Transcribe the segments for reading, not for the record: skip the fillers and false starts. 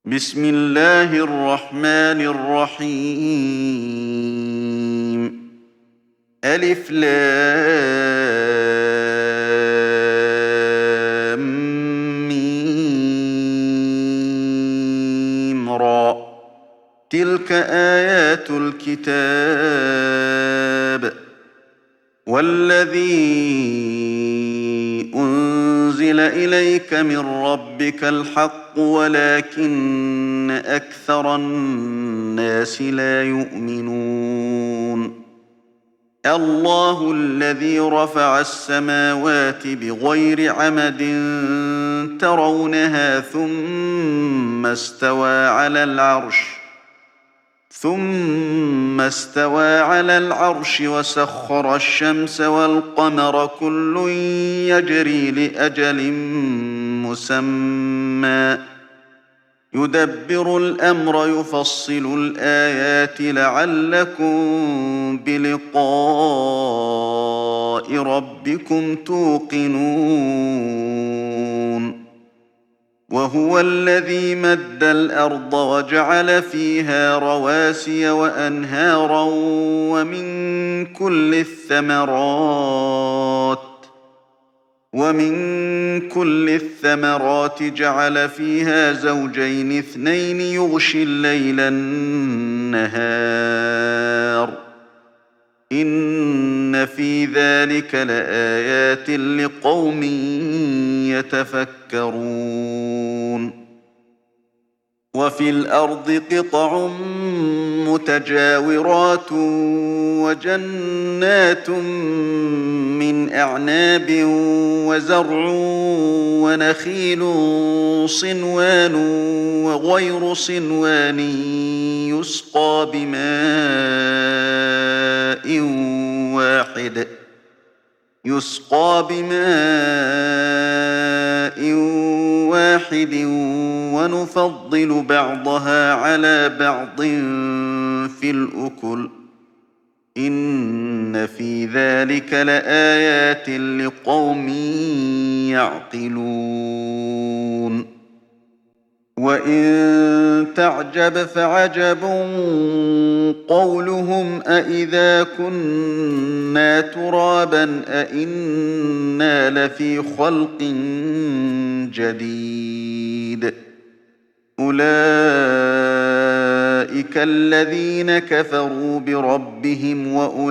بسم الله الرحمن الرحيم. ألف لام ميم را. تلك آيات الكتاب والذي أنزل إليك من ربك الحق ولكن أكثر الناس لا يؤمنون. الله الذي رفع السماوات بغير عمد ترونها ثم استوى على العرش وسخر الشمس والقمر كل يجري لأجل مسمى يدبر الأمر يفصل الآيات لعلكم بلقاء ربكم توقنون. وهو الذي مد الأرض وجعل فيها رواسي وأنهارا ومن كل الثمرات جعل فيها زوجين اثنين يغشي الليل النهار إن في ذلك لآيات لقوم يتفكرون. وفي الأرض قطع متجاورات وجنات من أعناب وزرع ونخيل صنوان وغير صنوان يسقى بماء واحد ونفضل بعضها على بعض في الأكل إن في ذلك لآيات لقوم يعقلون. وإن تعجب فعجب قولهم أإذا كنا ترابا أإنا لفي خلق جديد أولئك الذين كفروا بربهم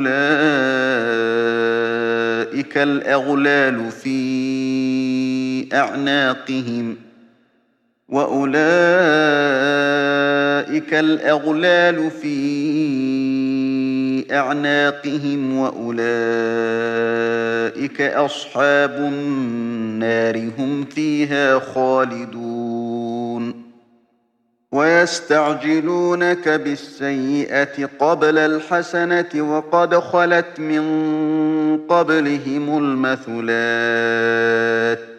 وأولئك الأغلال في أعناقهم وأولئك أصحاب النار هم فيها خالدون. ويستعجلونك بالسيئة قبل الحسنة وقد خلت من قبلهم المثلات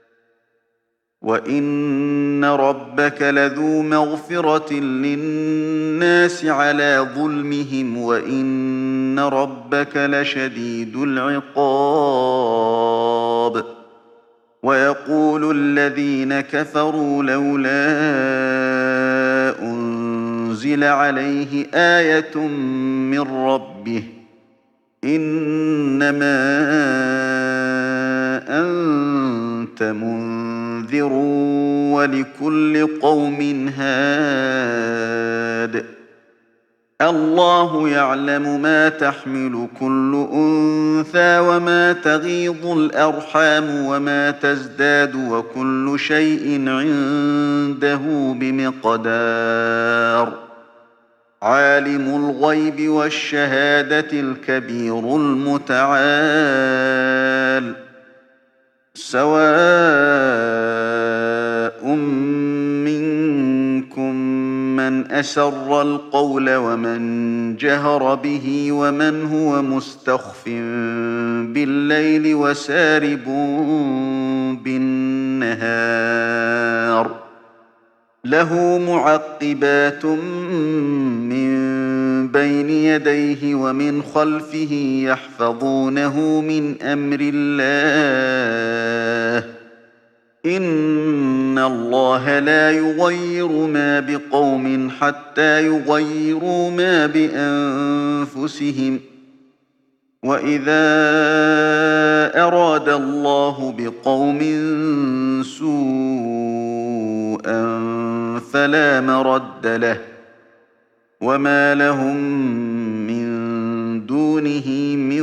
وإن ربك لذو مغفرة للناس على ظلمهم وإن ربك لشديد العقاب. ويقول الذين كفروا لولا أنزل عليه آية من ربه إنما أنت منذر ولكل قوم هاد. الله يعلم ما تحمل كل أنثى وما تغيض الأرحام وما تزداد وكل شيء عنده بمقدار. عالم الغيب والشهادة الكبير المتعال. سواء منكم من أسر القول ومن جهر به ومن هو مستخف بالليل وسارب بالنهار له معقبات من بين يديه ومن خلفه يحفظونه من أمر الله إن الله لا يغير ما بقوم حتى يغيروا ما بأنفسهم وإذا أراد الله بقوم سوءا فلا مرد له وما لهم من دونه من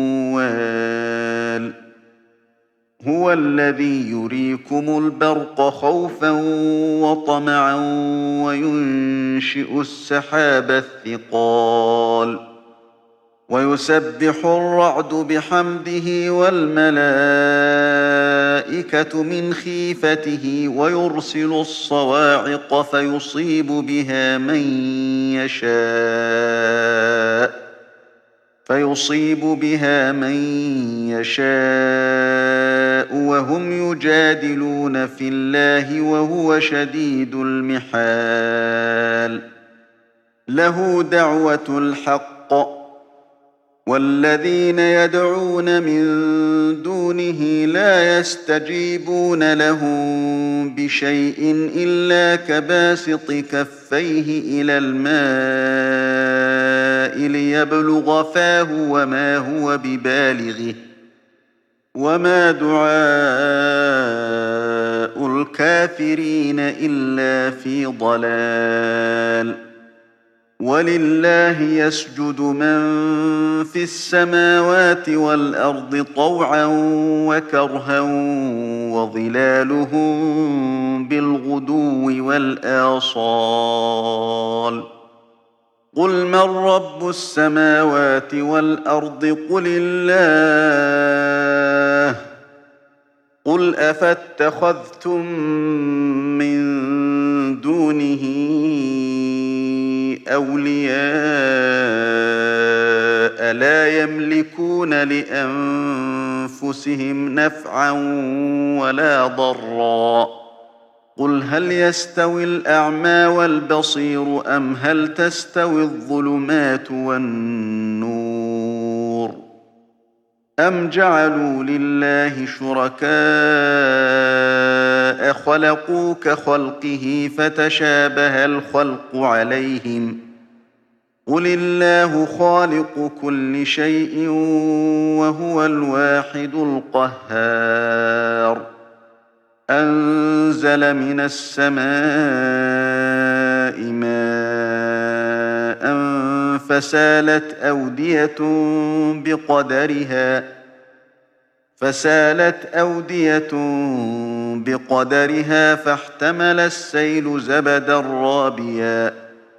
وال هو الذي يريكم البرق خوفا وطمعا وينشئ السحاب الثقال ويسبح الرعد بحمده والملائكة من خيفته ويرسل الصواعق فيصيب بها من يشاء وهم يجادلون في الله وهو شديد المحال له دعوة الحق والذين يدعون من دونه لا يستجيبون لهم بشيء إلا كباسط كفيه إلى الماء ليبلغ فاه وما هو ببالغه وما دعاء الكافرين إلا في ضلال ولله يسجد من في السماوات والأرض طوعا وكرها وظلالهم بالغدو والآصال قل من رب السماوات والأرض قل الله قل أفاتخذتم من دونه أولياء لا يملكون لأنفسهم نفعا ولا ضرا قل هل يستوي الأعمى والبصير أم هل تستوي الظلمات والنور أم جعلوا لله شركاء خلقوا كخلقه فتشابه الخلق عليهم قل الله خالق كل شيء وهو الواحد القهار أنزل من السماء ماء فسالت أودية بقدرها فاحتمل السيل زبدا رابيا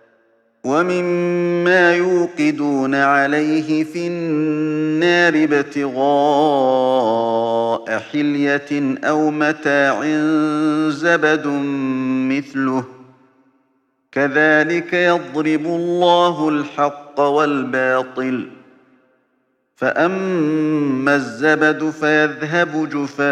ومما يوقدون عليه في النار ابتغاء حلية أو متاع زبد مثله كذلك يضرب الله الحق والباطل فأما الزبد فيذهب جفاء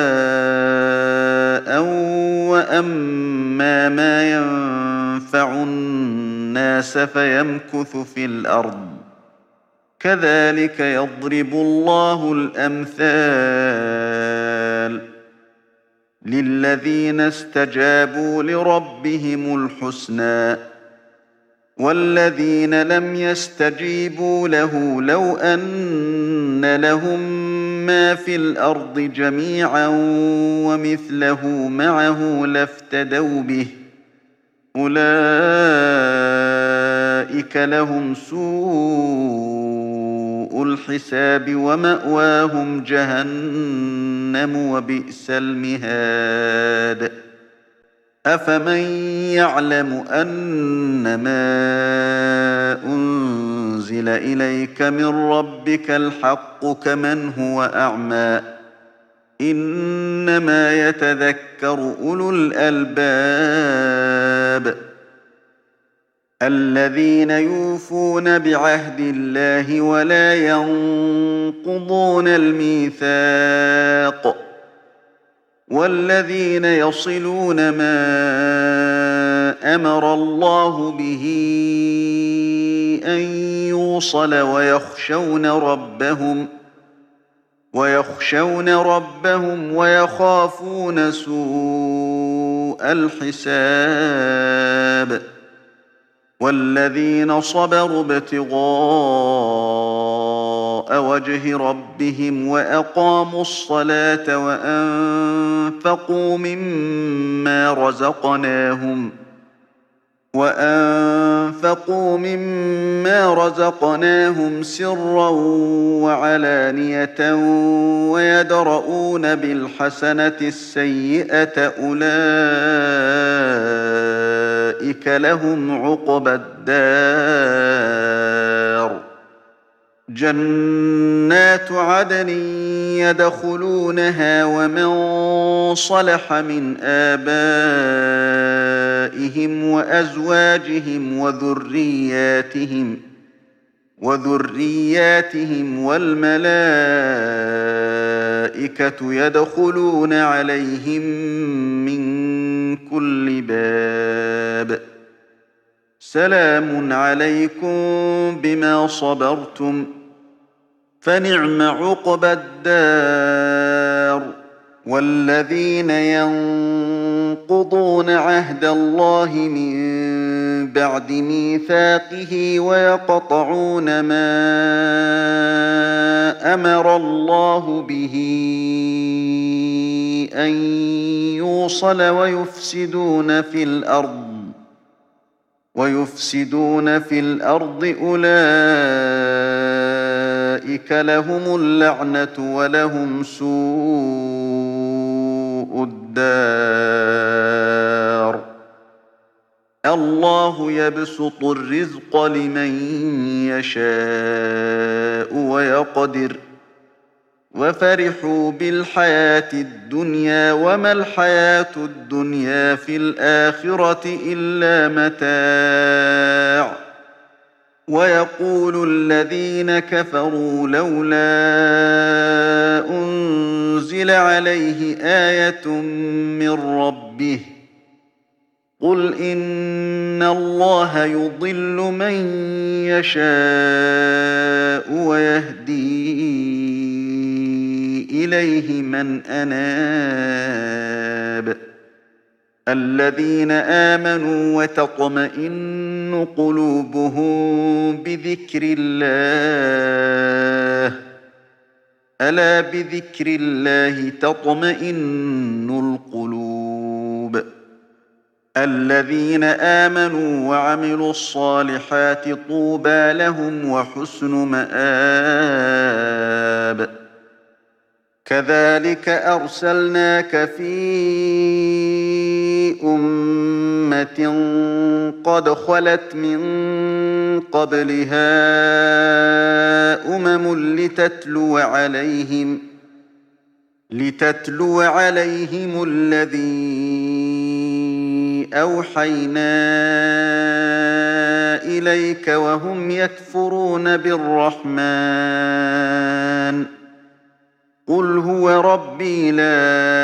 وأما ما ينفع الناس فيمكث في الأرض كذلك يضرب الله الأمثال للذين استجابوا لربهم الحسنى والذين لم يستجيبوا له لو أن لهم ما في الأرض جميعا ومثله معه لافتدوا به أولئك لهم سوء الحساب ومأواهم جهنم وبئس المهاد أفمن يعلم أنما أنزل إليك من ربك الحق كمن هو أعمى إنما يتذكر أولو الألباب الذين يوفون بعهد الله ولا ينقضون الميثاق والذين يصلون ما أمر الله به أن يوصل ويخشون ربهم ويخشون ربهم ويخافون سوء الحساب والذين صبروا ابتغاء وجه ربهم وأقاموا الصلاة وأنفقوا مما رزقناهم سرا وعلانية ويدرؤون بالحسنة السيئة أولئك لهم عقبى الدار جنات عدن يدخلونها ومن صلح من آبائهم وأزواجهم وذرياتهم والملائكة يدخلون عليهم من كل باب سلام عليكم بما صبرتم فنعم عقبى الدار والذين ينقضون عهد الله من بعد ميثاقه ويقطعون ما أمر الله به أن يوصل ويفسدون في الأرض أولئك لهم اللعنة ولهم سوء الدار الله يبسط الرزق لمن يشاء ويقدر وفرحوا بالحياة الدنيا وما الحياة الدنيا في الآخرة إلا متاع ويقول الذين كفروا لولا أنزل عليه آية من ربه قل إن الله يضل من يشاء ويهدي إليه من أناب الذين آمنوا وتطمئن قلوبهم بذكر الله ألا بذكر الله تطمئن القلوب الذين آمنوا وعملوا الصالحات طوبى لهم وحسن مآب كذلك أرسلناك في أمة قد خلت من قبلها لتتلو عليهم الذي أوحينا إليك وهم يكفرون بالرحمن قل هو ربي لا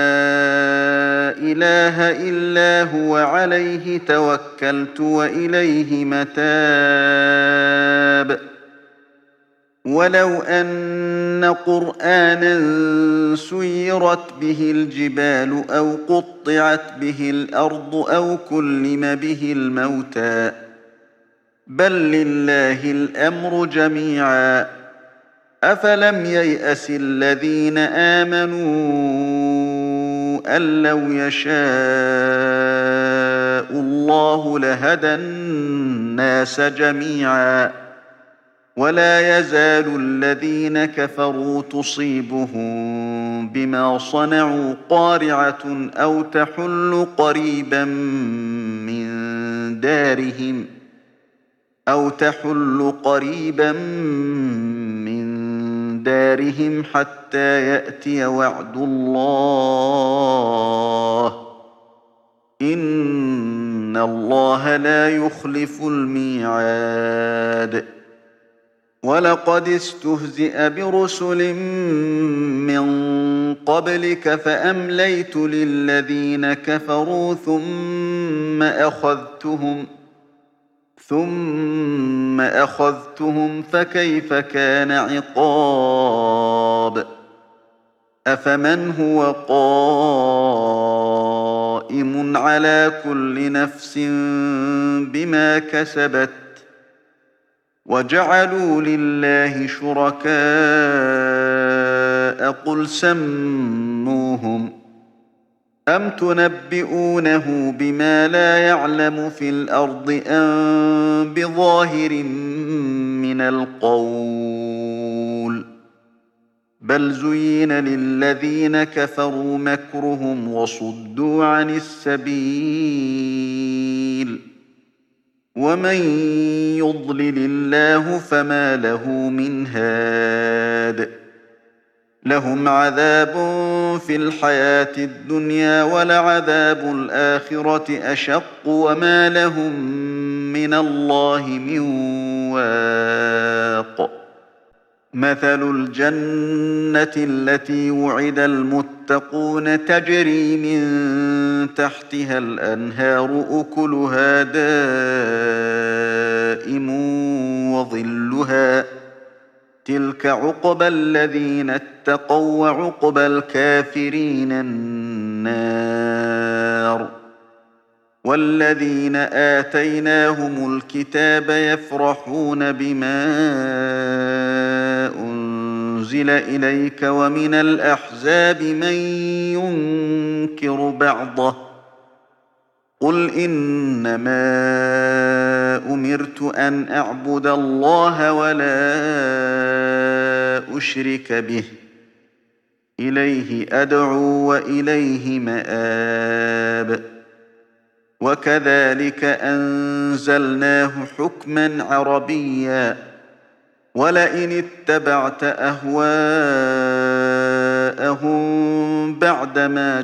إله إلا هو عليه توكلت وإليه متاب ولو أن قرآنا سيرت به الجبال أو قطعت به الأرض أو كلم به الموتى بل لله الأمر جميعا أفلم ييأس الذين آمنوا أن لو يشاء الله لهدى الناس جميعا ولا يزال الذين كفروا تصيبهم بما صنعوا قارعة أو تحل قريبا من دارهم حتى يأتي وعد الله إن الله لا يخلف الميعاد ولقد استهزئ برسل من قبلك فأمليت للذين كفروا ثم أخذتهم فكيف كان عقاب أفمن هو قائم على كل نفس بما كسبت وجعلوا لله شركاء قل سموهم أم تنبئونه بما لا يعلم في الأرض أم بظاهر من القول بل زين للذين كفروا مكرهم وصدوا عن السبيل ومن يضلل الله فما له من هاد لهم عذاب في الحياة الدنيا ولعذاب الآخرة أشق وما لهم من الله من واق مثل الجنة التي وعد المتقون تجري من تحتها الأنهار أكلها دائم وظلها تلك عقبى الذين اتقوا وعقبى الكافرين النار والذين آتيناهم الكتاب يفرحون بما أنزل إليك ومن الأحزاب من ينكر بعضه قل إنما أمرت أن أعبد الله ولا أشرك به إليه أدعو وإليه مآب وكذلك أنزلناه حكما عربيا ولئن اتبعت أهواءهم بعدما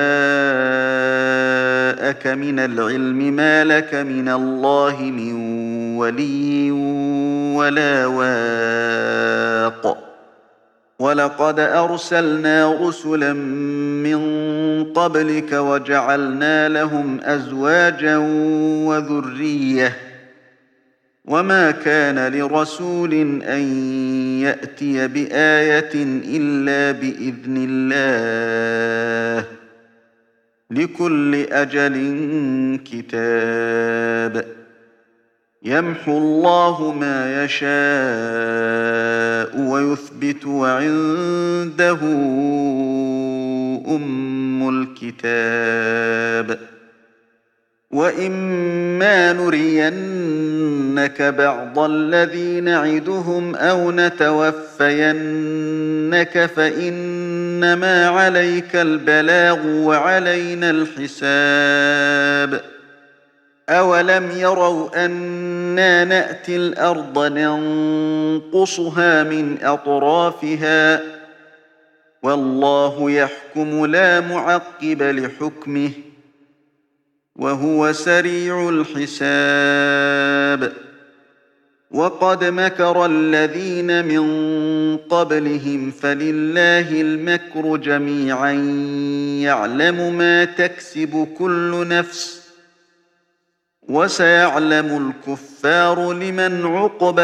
جاءك من العلم ما لك من الله من ولي ولا واق ولقد أرسلنا رسلا من قبلك وجعلنا لهم أزواجا وذرية وما كان لرسول أن يأتي بآية إلا بإذن الله لكل أجل كتاب يمحو الله ما يشاء ويثبت وعنده أم الكتاب وإما نرينك بعض الذي نعدهم أو نتوفينك فإنما عليك البلاغ وعلينا الحساب أولم يروا أنا نأتي الأرض ننقصها من أطرافها والله يحكم لا معقب لحكمه وهو سريع الحساب وقد مكر الذين من قبلهم فلله المكر جميعا يعلم ما تكسب كل نفس وسيعلم الكفار لمن عقبى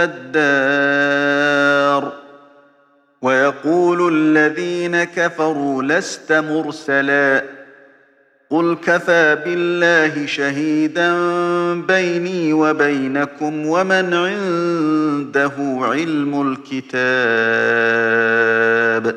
الدار ويقول الذين كفروا لست مرسلا قل كفى بالله شهيدا بيني وبينكم ومن عنده علم الكتاب